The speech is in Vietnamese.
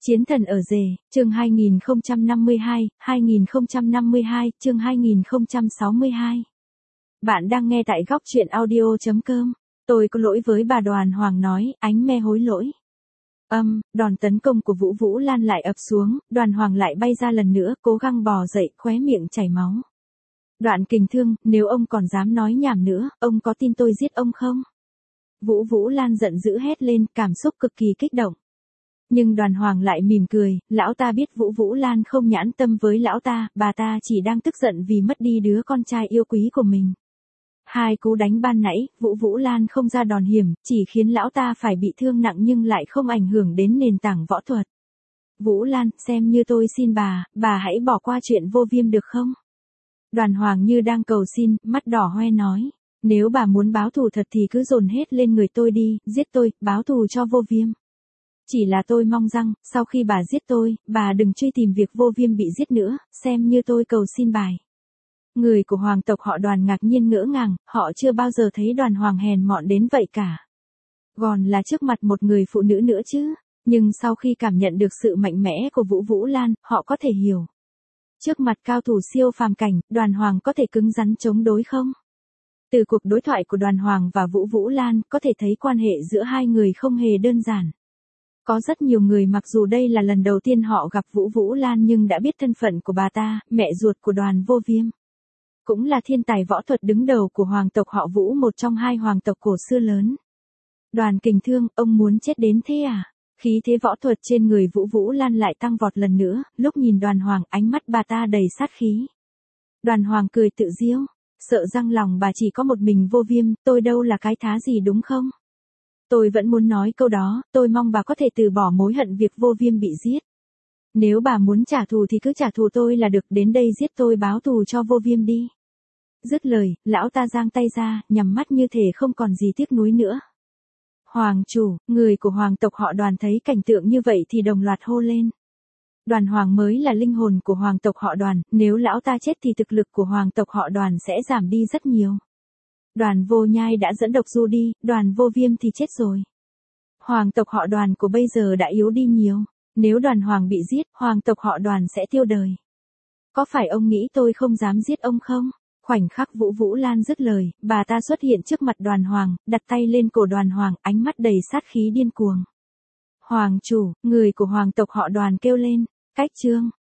Chiến thần ở rể, chương 2052, chương 2062. Bạn đang nghe tại góc truyện audio.com. Tôi có lỗi với bà Đoàn Hoàng nói, ánh me hối lỗi. Đòn tấn công của Vũ Vũ Lan lại ập xuống, Đoàn Hoàng lại bay ra lần nữa, cố gắng bò dậy, khóe miệng chảy máu. Đoạn Kình Thương, nếu ông còn dám nói nhảm nữa, ông có tin tôi giết ông không? Vũ Vũ Lan giận dữ hét lên, cảm xúc cực kỳ kích động. Nhưng Đoàn Hoàng lại mỉm cười, lão ta biết Vũ Vũ Lan không nhãn tâm với lão ta, bà ta chỉ đang tức giận vì mất đi đứa con trai yêu quý của mình. Hai cú đánh ban nãy, Vũ Vũ Lan không ra đòn hiểm, chỉ khiến lão ta phải bị thương nặng nhưng lại không ảnh hưởng đến nền tảng võ thuật. Vũ Lan, xem như tôi xin bà hãy bỏ qua chuyện Vô Viêm được không? Đoàn Hoàng như đang cầu xin, mắt đỏ hoe nói. Nếu bà muốn báo thù thật thì cứ dồn hết lên người tôi đi, giết tôi, báo thù cho Vô Viêm. Chỉ là tôi mong rằng, sau khi bà giết tôi, bà đừng truy tìm việc Vô Viêm bị giết nữa, xem như tôi cầu xin bài. Người của hoàng tộc họ Đoàn ngạc nhiên ngỡ ngàng, họ chưa bao giờ thấy Đoàn Hoàng hèn mọn đến vậy cả. Còn là trước mặt một người phụ nữ nữa chứ, nhưng sau khi cảm nhận được sự mạnh mẽ của Vũ Vũ Lan, họ có thể hiểu. Trước mặt cao thủ siêu phàm cảnh, Đoàn Hoàng có thể cứng rắn chống đối không? Từ cuộc đối thoại của Đoàn Hoàng và Vũ Vũ Lan, có thể thấy quan hệ giữa hai người không hề đơn giản. Có rất nhiều người mặc dù đây là lần đầu tiên họ gặp Vũ Vũ Lan nhưng đã biết thân phận của bà ta, mẹ ruột của Đoàn Vô Viêm. Cũng là thiên tài võ thuật đứng đầu của hoàng tộc họ Vũ, một trong hai hoàng tộc cổ xưa lớn. Đoàn Kình Thương, ông muốn chết đến thế à? Khí thế võ thuật trên người Vũ Vũ Lan lại tăng vọt lần nữa, lúc nhìn Đoàn Hoàng ánh mắt bà ta đầy sát khí. Đoàn Hoàng cười tự giễu, sợ rằng lòng bà chỉ có một mình Vô Viêm, tôi đâu là cái thá gì đúng không? Tôi vẫn muốn nói câu đó, tôi mong bà có thể từ bỏ mối hận việc Vô Viêm bị giết. Nếu bà muốn trả thù thì cứ trả thù tôi là được, đến đây giết tôi báo thù cho Vô Viêm đi. Dứt lời, lão ta giang tay ra, nhắm mắt như thể không còn gì tiếc nuối nữa. Hoàng chủ, người của hoàng tộc họ Đoàn thấy cảnh tượng như vậy thì đồng loạt hô lên. Đoàn Hoàng mới là linh hồn của hoàng tộc họ Đoàn, nếu lão ta chết thì thực lực của hoàng tộc họ Đoàn sẽ giảm đi rất nhiều. Đoàn Vô Nhai đã dẫn độc du đi, Đoàn Vô Viêm thì chết rồi. Hoàng tộc họ Đoàn của bây giờ đã yếu đi nhiều. Nếu Đoàn Hoàng bị giết, hoàng tộc họ Đoàn sẽ tiêu đời. Có phải ông nghĩ tôi không dám giết ông không? Khoảnh khắc Vũ Vũ Lan dứt lời, bà ta xuất hiện trước mặt Đoàn Hoàng, đặt tay lên cổ Đoàn Hoàng, ánh mắt đầy sát khí điên cuồng. Hoàng chủ, người của hoàng tộc họ Đoàn kêu lên. Cách chương